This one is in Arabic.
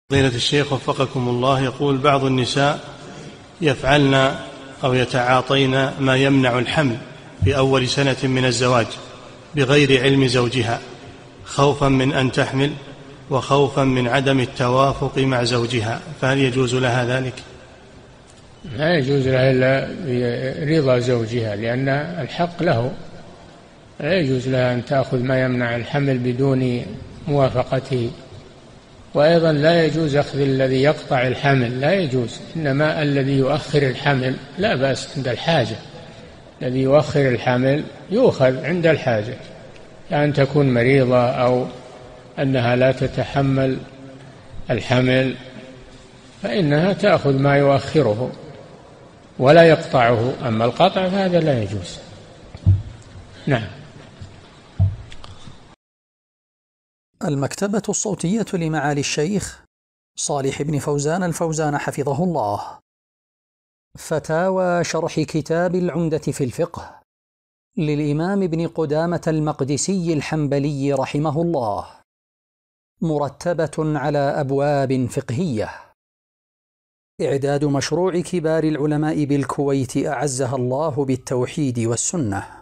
فضيلة الشيخ وفقكم الله، يقول بعض النساء يفعلن أو يتعاطين ما يمنع الحمل في أول سنة من الزواج بغير علم زوجها، خوفا من أن تحمل وخوفا من عدم التوافق مع زوجها، فهل يجوز لها ذلك؟ لا يجوز لها إلا برضا زوجها، لأن الحق له. لا يجوز لها أن تأخذ ما يمنع الحمل بدون موافقته. وأيضا لا يجوز أخذ الذي يقطع الحمل، لا يجوز. إنما الذي يؤخر الحمل لا بأس عند الحاجة. الذي يؤخر الحمل يؤخذ عند الحاجة، يعني تكون مريضة أو أنها لا تتحمل الحمل، فإنها تأخذ ما يؤخره ولا يقطعه. أما القطع فهذا لا يجوز. نعم. المكتبة الصوتية لمعالي الشيخ صالح بن فوزان الفوزان حفظه الله. فتاوى شرح كتاب العمدة في الفقه للإمام ابن قدامة المقدسي الحنبلي رحمه الله، مرتبة على أبواب فقهية. إعداد مشروع كبار العلماء بالكويت أعزها الله بالتوحيد والسنة.